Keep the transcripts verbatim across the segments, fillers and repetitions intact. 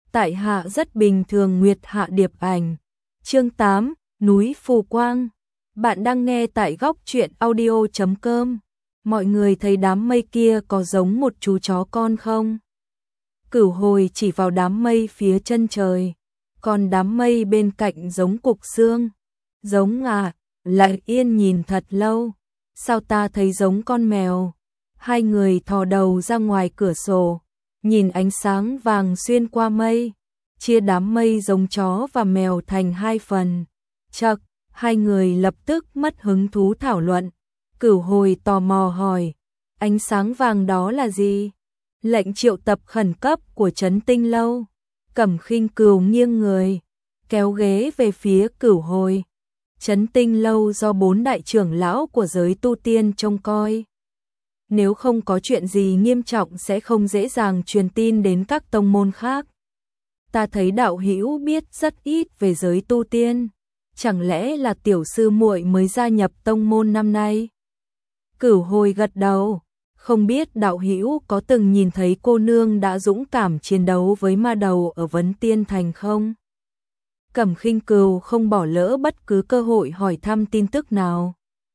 tại hạ rất bình thường. Nguyệt Hạ Điệp Ảnh. Chương tám, núi Phù Quang. Bạn đang nghe tại góc truyện audio chấm com. Mọi người thấy đám mây kia có giống một chú chó con không? Cửu Hồi chỉ vào đám mây phía chân trời, còn đám mây bên cạnh giống cục xương. Giống à? Lại Yên nhìn thật lâu. Sao ta thấy giống con mèo? Hai người thò đầu ra ngoài cửa sổ, nhìn ánh sáng vàng xuyên qua mây, chia đám mây giống chó và mèo thành hai phần. Chậc, hai người lập tức mất hứng thú thảo luận. Cửu Hồi tò mò hỏi, ánh sáng vàng đó là gì? Lệnh triệu tập khẩn cấp của Trấn Tinh Lâu. Cẩm Khinh Cừu nghiêng người, kéo ghế về phía Cửu Hồi. Trấn Tinh Lâu do bốn đại trưởng lão của giới tu tiên trông coi. Nếu không có chuyện gì nghiêm trọng sẽ không dễ dàng truyền tin đến các tông môn khác. Ta thấy đạo hữu biết rất ít về giới tu tiên, chẳng lẽ là tiểu sư muội mới gia nhập tông môn năm nay? Cửu Hồi gật đầu, không biết đạo hữu có từng nhìn thấy cô nương đã dũng cảm chiến đấu với ma đầu ở Vấn Tiên Thành không? Cẩm Khinh Cừu không bỏ lỡ bất cứ cơ hội hỏi thăm tin tức nào.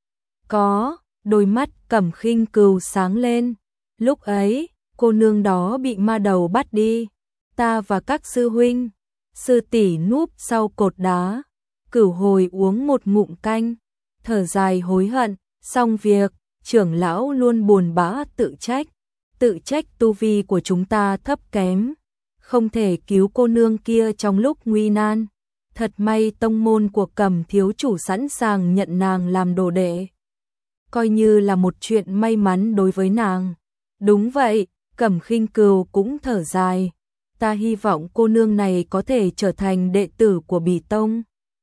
Có. Đôi mắt Cẩm Khinh Cừu sáng lên. Lúc ấy, cô nương đó bị ma đầu bắt đi. Ta và các sư huynh, sư tỷ núp sau cột đá. Cửu Hồi uống một ngụm canh, thở dài hối hận. Xong việc, trưởng lão luôn buồn bã tự trách. Tự trách tu vi của chúng ta thấp kém, không thể cứu cô nương kia trong lúc nguy nan. Thật may tông môn của Cẩm thiếu chủ sẵn sàng nhận nàng làm đồ đệ, coi như là một chuyện may mắn đối với nàng. Đúng vậy, Cẩm Khinh Cừu cũng thở dài. Ta hy vọng cô nương này có thể trở thành đệ tử của Bỉ Tông.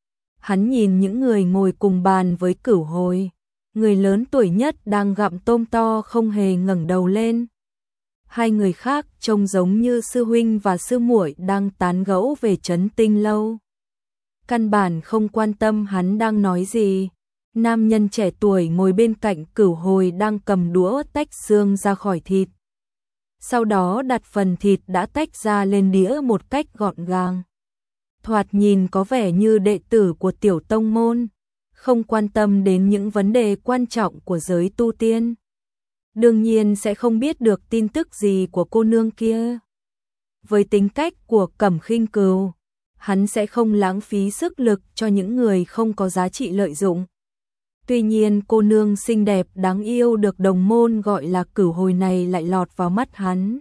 Hắn nhìn những người ngồi cùng bàn với Cửu Hồi. Người lớn tuổi nhất đang gặm tôm to không hề ngẩng đầu lên. Hai người khác trông giống như sư huynh và sư muội đang tán gẫu về Trấn Tinh Lâu. Căn bản không quan tâm hắn đang nói gì. Nam nhân trẻ tuổi ngồi bên cạnh Cửu Hồi đang cầm đũa tách xương ra khỏi thịt. Sau đó đặt phần thịt đã tách ra lên đĩa một cách gọn gàng. Thoạt nhìn có vẻ như đệ tử của tiểu tông môn, không quan tâm đến những vấn đề quan trọng của giới tu tiên. Đương nhiên sẽ không biết được tin tức gì của cô nương kia. Với tính cách của Cẩm Khinh Cừu, hắn sẽ không lãng phí sức lực cho những người không có giá trị lợi dụng. Tuy nhiên cô nương xinh đẹp đáng yêu được đồng môn gọi là Cửu Hồi này lại lọt vào mắt hắn,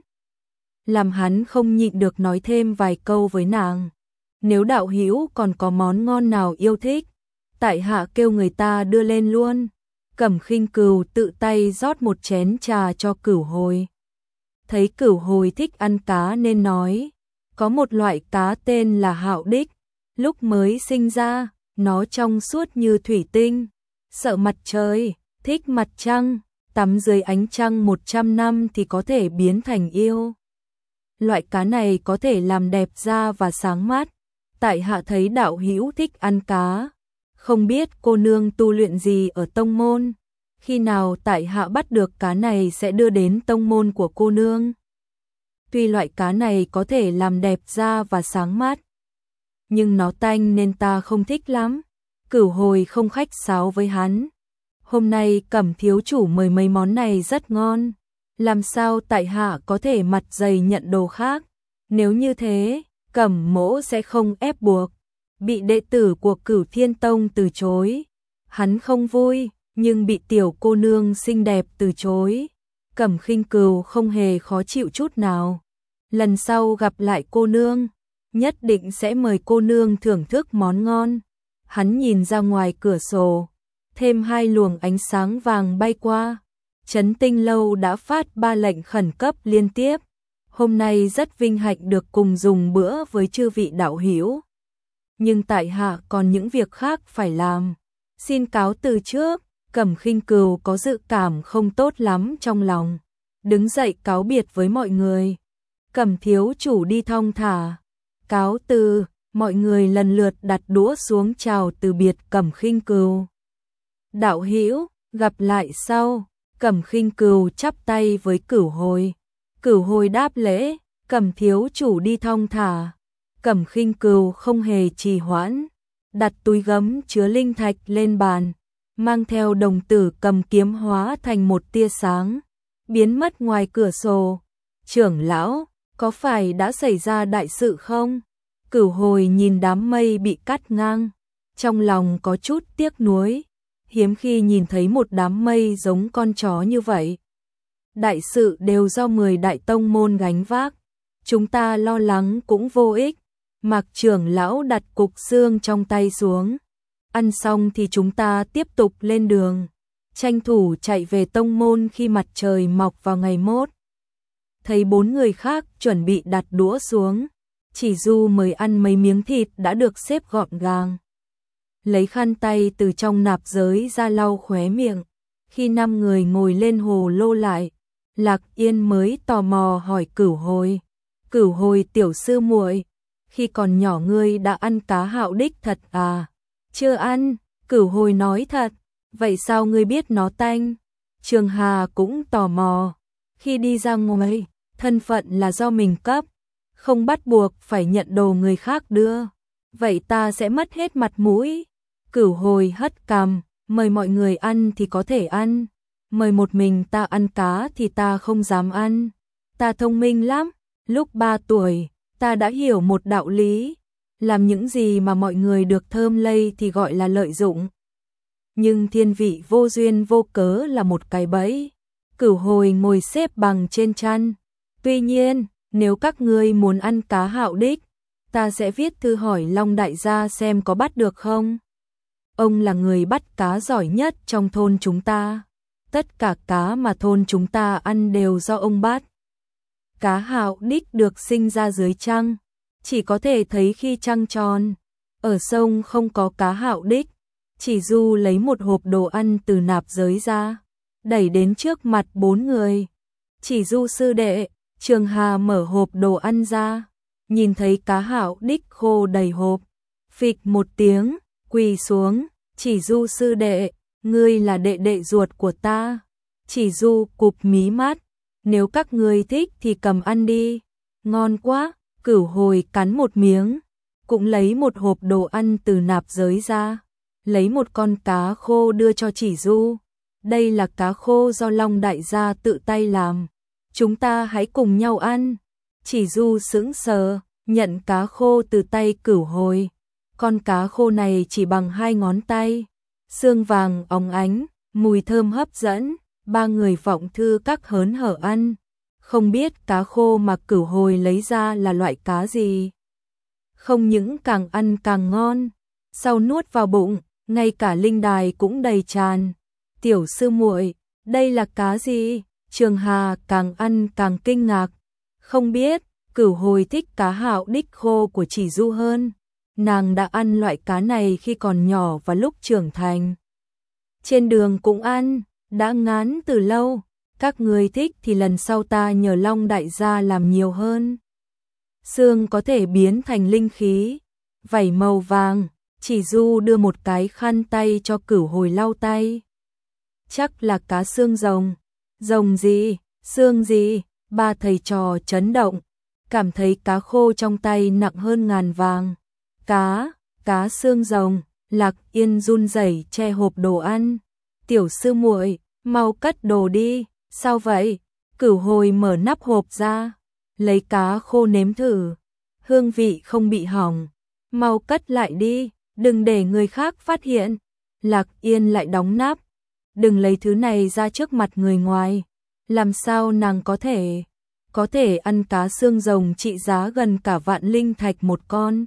làm hắn không nhịn được nói thêm vài câu với nàng. Nếu đạo hữu còn có món ngon nào yêu thích, tại hạ kêu người ta đưa lên luôn. Cẩm Khinh Cừu tự tay rót một chén trà cho Cửu Hồi. Thấy Cửu Hồi thích ăn cá nên nói, có một loại cá tên là Hạo Đích, lúc mới sinh ra, nó trong suốt như thủy tinh, sợ mặt trời, thích mặt trăng, tắm dưới ánh trăng một trăm năm thì có thể biến thành yêu. Loại cá này có thể làm đẹp da và sáng mắt. Tại hạ thấy đạo hữu thích ăn cá, không biết cô nương tu luyện gì ở tông môn, khi nào tại hạ bắt được cá này sẽ đưa đến tông môn của cô nương. Tuy loại cá này có thể làm đẹp da và sáng mắt, nhưng nó tanh nên ta không thích lắm. Cửu Hồi không khách sáo với hắn. Hôm nay Cẩm thiếu chủ mời mấy món này rất ngon, làm sao tại hạ có thể mặt dày nhận đồ khác? Nếu như thế, Cẩm mỗ sẽ không ép buộc. Bị đệ tử của Cửu Thiên Tông từ chối, hắn không vui, nhưng bị tiểu cô nương xinh đẹp từ chối, Cẩm Khinh Cừu không hề khó chịu chút nào. Lần sau gặp lại cô nương, nhất định sẽ mời cô nương thưởng thức món ngon. Hắn nhìn ra ngoài cửa sổ, thêm hai luồng ánh sáng vàng bay qua. Trấn Tinh Lâu đã phát ba lệnh khẩn cấp liên tiếp. Hôm nay rất vinh hạnh được cùng dùng bữa với chư vị đạo hữu, nhưng tại hạ còn những việc khác phải làm, xin cáo từ trước. Cẩm Khinh Cừu có dự cảm không tốt lắm trong lòng, đứng dậy cáo biệt với mọi người. Cẩm thiếu chủ đi thong thả, cáo từ. Mọi người lần lượt đặt đũa xuống chào từ biệt Cẩm Khinh Cừu. Đạo hữu, gặp lại sau. Cẩm Khinh Cừu chắp tay với Cửu Hồi. Cửu Hồi đáp lễ, Cẩm thiếu chủ đi thong thả. Cẩm Khinh Cừu không hề trì hoãn, đặt túi gấm chứa linh thạch lên bàn, mang theo đồng tử cầm kiếm hóa thành một tia sáng, biến mất ngoài cửa sổ. Trưởng lão, có phải đã xảy ra đại sự không? Cửu Hồi nhìn đám mây bị cắt ngang, trong lòng có chút tiếc nuối, hiếm khi nhìn thấy một đám mây giống con chó như vậy. Đại sự đều do mười đại tông môn gánh vác, chúng ta lo lắng cũng vô ích. Mạc trưởng lão đặt cục xương trong tay xuống, ăn xong thì chúng ta tiếp tục lên đường, tranh thủ chạy về tông môn khi mặt trời mọc vào ngày mốt. Thấy bốn người khác chuẩn bị đặt đũa xuống, Chỉ Du mời ăn mấy miếng thịt đã được xếp gọn gàng. Lấy khăn tay từ trong nạp giới ra lau khóe miệng, khi năm người ngồi lên hồ lô lại, Lạc Yên mới tò mò hỏi Cửu Hồi. Cửu Hồi tiểu sư muội, khi còn nhỏ ngươi đã ăn cá hạo đích thật à? Chưa ăn, Cửu Hồi nói thật. Vậy sao ngươi biết nó tanh? Trường Hà cũng tò mò. Khi đi ra ngoài, thân phận là do mình cấp, không bắt buộc phải nhận đồ người khác đưa. Vậy ta sẽ mất hết mặt mũi. Cửu Hồi hất cằm, mời mọi người ăn thì có thể ăn, mời một mình ta ăn cá thì ta không dám ăn. Ta thông minh lắm, lúc ba tuổi, ta đã hiểu một đạo lý, làm những gì mà mọi người được thơm lây thì gọi là lợi dụng. Nhưng thiên vị vô duyên vô cớ là một cái bẫy. Cửu Hồi ngồi xếp bằng trên chăn. Tuy nhiên, nếu các ngươi muốn ăn cá hạo đích, ta sẽ viết thư hỏi Long đại gia xem có bắt được không. Ông là người bắt cá giỏi nhất trong thôn chúng ta. Tất cả cá mà thôn chúng ta ăn đều do ông bắt. Cá hạo đích được sinh ra dưới trăng, chỉ có thể thấy khi trăng tròn. Ở sông không có cá hạo đích. Chỉ Du lấy một hộp đồ ăn từ nạp giới ra, đẩy đến trước mặt bốn người. Chỉ Du sư đệ, Trường Hà mở hộp đồ ăn ra, nhìn thấy cá hạo đích khô đầy hộp, phịch một tiếng, quỳ xuống. Chỉ Du sư đệ, ngươi là đệ đệ ruột của ta. Chỉ Du cụp mí mắt, nếu các ngươi thích thì cầm ăn đi. Ngon quá. Cửu Hồi cắn một miếng, cũng lấy một hộp đồ ăn từ nạp giới ra, lấy một con cá khô đưa cho Chỉ Du. Đây là cá khô do Long đại gia tự tay làm, chúng ta hãy cùng nhau ăn. Chỉ Du sững sờ, nhận cá khô từ tay Cửu Hồi. Con cá khô này chỉ bằng hai ngón tay, xương vàng óng ánh, mùi thơm hấp dẫn. Ba người Vọng Thư Các hớn hở ăn, không biết cá khô mà Cửu Hồi lấy ra là loại cá gì. Không những càng ăn càng ngon, sau nuốt vào bụng, ngay cả linh đài cũng đầy tràn. Tiểu sư muội, đây là cá gì? Trường Hà càng ăn càng kinh ngạc. Không biết. Cửu Hồi thích cá hạo đích khô của Chỉ Du hơn. Nàng đã ăn loại cá này khi còn nhỏ và lúc trưởng thành. Trên đường cũng ăn, đã ngán từ lâu. Các người thích thì lần sau ta nhờ Long đại gia làm nhiều hơn. Xương có thể biến thành linh khí, vảy màu vàng. Chỉ Du đưa một cái khăn tay cho Cửu Hồi lau tay. Chắc là cá xương rồng. Rồng gì? Xương gì? Ba thầy trò chấn động, cảm thấy cá khô trong tay nặng hơn ngàn vàng. Cá, cá xương rồng. Lạc Yên run rẩy che hộp đồ ăn. Tiểu sư muội, mau cất đồ đi. Sao vậy? Cửu Hồi mở nắp hộp ra, lấy cá khô nếm thử. Hương vị không bị hỏng. Mau cất lại đi, đừng để người khác phát hiện. Lạc Yên lại đóng nắp. Đừng lấy thứ này ra trước mặt người ngoài. Làm sao nàng có thể có thể ăn cá xương rồng trị giá gần cả vạn linh thạch một con.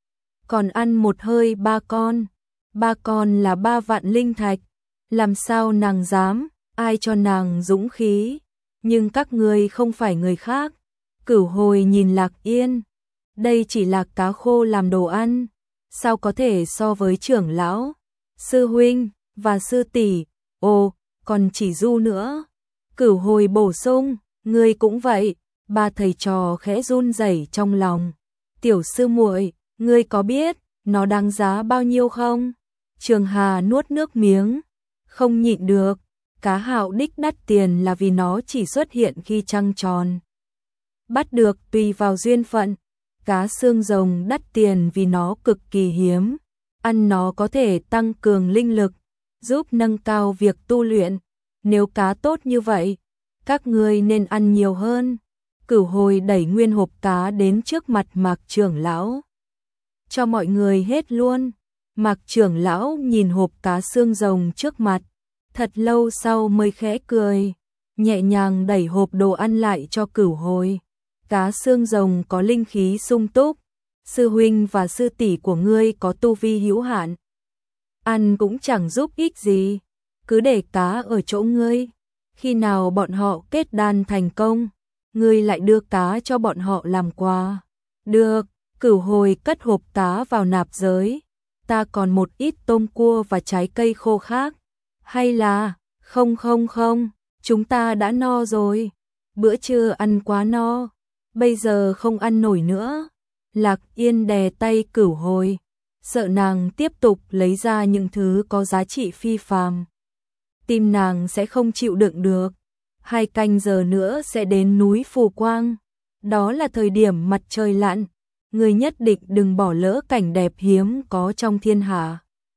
Còn ăn một hơi ba con. Ba con là ba vạn linh thạch. Làm sao nàng dám? Ai cho nàng dũng khí? Nhưng các ngươi không phải người khác. Cửu Hồi nhìn Lạc Yên. Đây chỉ là cá khô làm đồ ăn, sao có thể so với trưởng lão, sư huynh và sư tỷ? Ồ, còn Chỉ Du nữa. Cửu Hồi bổ sung, ngươi cũng vậy. Ba thầy trò khẽ run rẩy trong lòng. Tiểu sư muội, ngươi có biết nó đáng giá bao nhiêu không? Trường Hà nuốt nước miếng, không nhịn được. Cá hạo đích đắt tiền là vì nó chỉ xuất hiện khi trăng tròn. Bắt được tùy vào duyên phận, cá xương rồng đắt tiền vì nó cực kỳ hiếm, ăn nó có thể tăng cường linh lực, giúp nâng cao việc tu luyện. Nếu cá tốt như vậy, các ngươi nên ăn nhiều hơn. Cửu Hồi đẩy nguyên hộp cá đến trước mặt Mạc trưởng lão. Cho mọi người hết luôn. Mạc trưởng lão nhìn hộp cá xương rồng trước mặt, thật lâu sau mới khẽ cười, nhẹ nhàng đẩy hộp đồ ăn lại cho Cửu Hồi. Cá xương rồng có linh khí sung túc, sư huynh và sư tỷ của ngươi có tu vi hữu hạn, ăn cũng chẳng giúp ích gì, cứ để cá ở chỗ ngươi, khi nào bọn họ kết đan thành công, ngươi lại đưa cá cho bọn họ làm quà. Được. Cửu Hồi cất hộp cá vào nạp giới. Ta còn một ít tôm cua và trái cây khô khác. Hay là, không không không, chúng ta đã no rồi. Bữa trưa ăn quá no, bây giờ không ăn nổi nữa. Lạc Yên đè tay Cửu Hồi, sợ nàng tiếp tục lấy ra những thứ có giá trị phi phàm. Tim nàng sẽ không chịu đựng được. Hai canh giờ nữa sẽ đến núi Phù Quang. Đó là thời điểm mặt trời lặn. Người nhất định đừng bỏ lỡ cảnh đẹp hiếm có trong thiên hạ.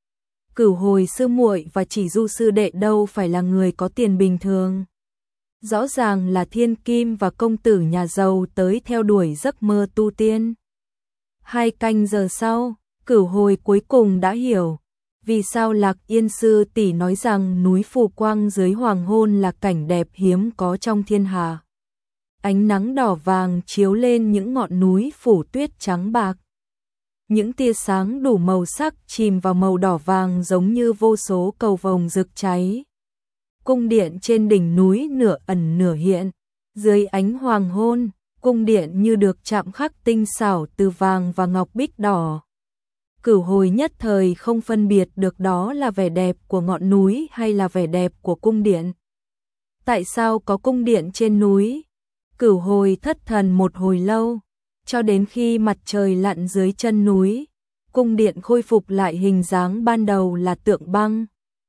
Cửu Hồi sư muội và Chỉ Du sư đệ đâu phải là người có tiền bình thường. Rõ ràng là thiên kim và công tử nhà giàu tới theo đuổi giấc mơ tu tiên. Hai canh giờ sau, Cửu Hồi cuối cùng đã hiểu vì sao Lạc Yên sư tỷ nói rằng núi Phù Quang dưới hoàng hôn là cảnh đẹp hiếm có trong thiên hạ. Ánh nắng đỏ vàng chiếu lên những ngọn núi phủ tuyết trắng bạc. Những tia sáng đủ màu sắc chìm vào màu đỏ vàng giống như vô số cầu vồng rực cháy. Cung điện trên đỉnh núi nửa ẩn nửa hiện. Dưới ánh hoàng hôn, cung điện như được chạm khắc tinh xảo từ vàng và ngọc bích đỏ. Cửu Hồi nhất thời không phân biệt được đó là vẻ đẹp của ngọn núi hay là vẻ đẹp của cung điện. Tại sao có cung điện trên núi? Cửu Hồi thất thần một hồi lâu, cho đến khi mặt trời lặn dưới chân núi, cung điện khôi phục lại hình dáng ban đầu là tượng băng.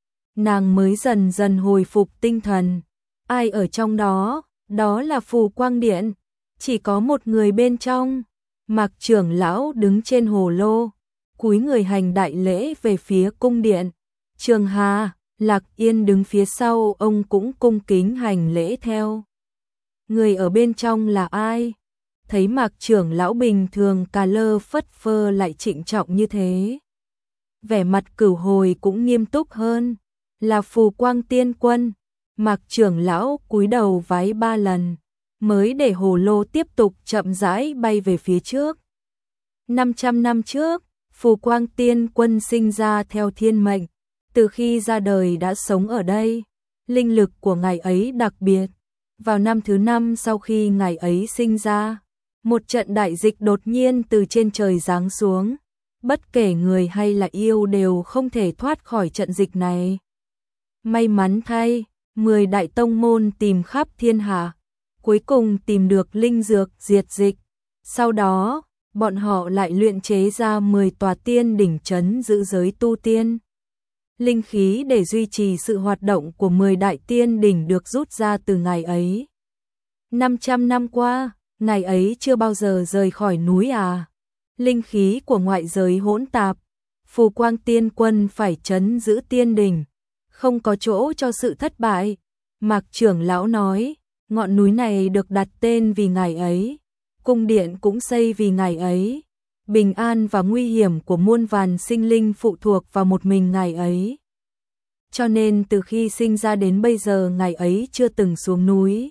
Nàng mới dần dần hồi phục tinh thần. Ai ở trong đó? Đó là Phù Quang Điện. Chỉ có một người bên trong. Mạc trưởng lão đứng trên hồ lô, cúi người hành đại lễ về phía cung điện. Trường Hà, Lạc Yên đứng phía sau ông cũng cung kính hành lễ theo. Người ở bên trong là ai? Thấy Mạc trưởng lão bình thường cà lơ phất phơ lại trịnh trọng như thế. Vẻ mặt Cửu Hồi cũng nghiêm túc hơn. Là Phù Quang Tiên Quân. Mạc trưởng lão cúi đầu vái ba lần, mới để hồ lô tiếp tục chậm rãi bay về phía trước. năm trăm năm trước, Phù Quang Tiên Quân sinh ra theo thiên mệnh. Từ khi ra đời đã sống ở đây. Linh lực của ngài ấy đặc biệt. Vào năm thứ năm sau khi ngài ấy sinh ra, một trận đại dịch đột nhiên từ trên trời giáng xuống. Bất kể người hay là yêu đều không thể thoát khỏi trận dịch này. May mắn thay, mười đại tông môn tìm khắp thiên hạ, cuối cùng tìm được linh dược diệt dịch. Sau đó, bọn họ lại luyện chế ra mười tòa tiên đỉnh trấn giữ giới tu tiên. Linh khí để duy trì sự hoạt động của mười đại tiên đỉnh được rút ra từ ngày ấy. năm trăm năm qua, ngày ấy chưa bao giờ rời khỏi núi à. Linh khí của ngoại giới hỗn tạp, Phù Quang Tiên Quân phải trấn giữ tiên đỉnh, không có chỗ cho sự thất bại. Mạc trưởng lão nói, ngọn núi này được đặt tên vì ngày ấy, cung điện cũng xây vì ngày ấy. Bình an và nguy hiểm của muôn vàn sinh linh phụ thuộc vào một mình ngày ấy. Cho nên từ khi sinh ra đến bây giờ ngày ấy chưa từng xuống núi.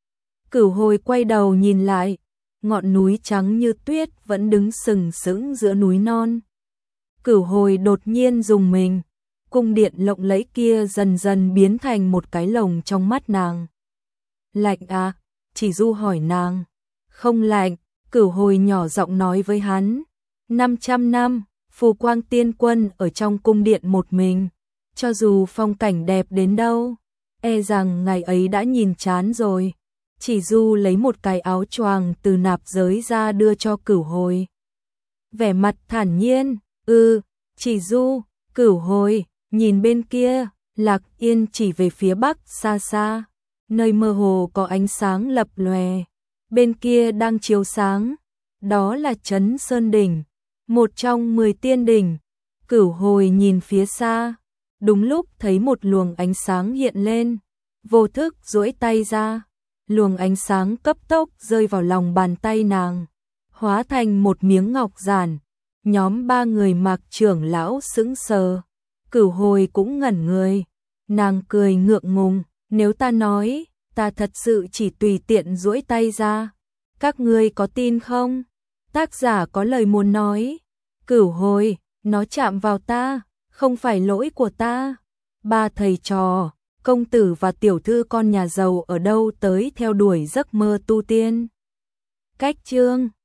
Cửu Hồi quay đầu nhìn lại, ngọn núi trắng như tuyết vẫn đứng sừng sững giữa núi non. Cửu Hồi đột nhiên rùng mình, cung điện lộng lẫy kia dần dần biến thành một cái lồng trong mắt nàng. Lạnh à? Chỉ Du hỏi nàng. Không lạnh. Cửu Hồi nhỏ giọng nói với hắn. năm trăm năm, Phù Quang Tiên Quân ở trong cung điện một mình. Cho dù phong cảnh đẹp đến đâu, e rằng ngày ấy đã nhìn chán rồi. Chỉ Du lấy một cái áo choàng từ nạp giới ra đưa cho Cửu Hồi. Vẻ mặt thản nhiên, ư, ừ, Chỉ Du. Cửu Hồi, nhìn bên kia, Lạc Yên chỉ về phía bắc xa xa, nơi mơ hồ có ánh sáng lập lòe. Bên kia đang chiếu sáng. Đó là Trấn Sơn Đỉnh, một trong mười tiên đỉnh. Cửu Hồi nhìn phía xa, đúng lúc thấy một luồng ánh sáng hiện lên, vô thức duỗi tay ra, luồng ánh sáng cấp tốc rơi vào lòng bàn tay nàng, hóa thành một miếng ngọc giản. Nhóm ba người Mạc trưởng lão sững sờ, Cửu Hồi cũng ngẩn người, nàng cười ngượng ngùng, nếu ta nói, ta thật sự chỉ tùy tiện duỗi tay ra, các ngươi có tin không? Tác giả có lời muốn nói, Cửu Hồi, nó chạm vào ta, không phải lỗi của ta. Ba thầy trò, công tử và tiểu thư con nhà giàu ở đâu tới theo đuổi giấc mơ tu tiên. Cách chương